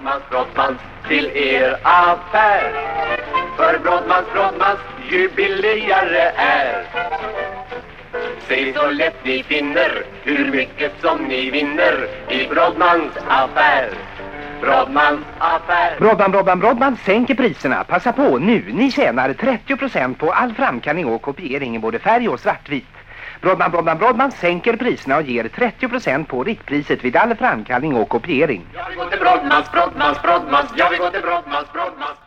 Brodmans till er affär. För Brodmans ju billigare är. Se så lätt ni finner hur mycket som ni vinner i Brodmans affär. Brodmans affär. Brodman sänker priserna. Passa på nu, ni tjänar 30% på all framkallning och kopiering i både färg och svartvit. Brodman sänker priserna och ger 30% på riktpriset vid all framkallning och kopiering. Jag vill gå till Brodmans. Jag vill gå till Brodmans.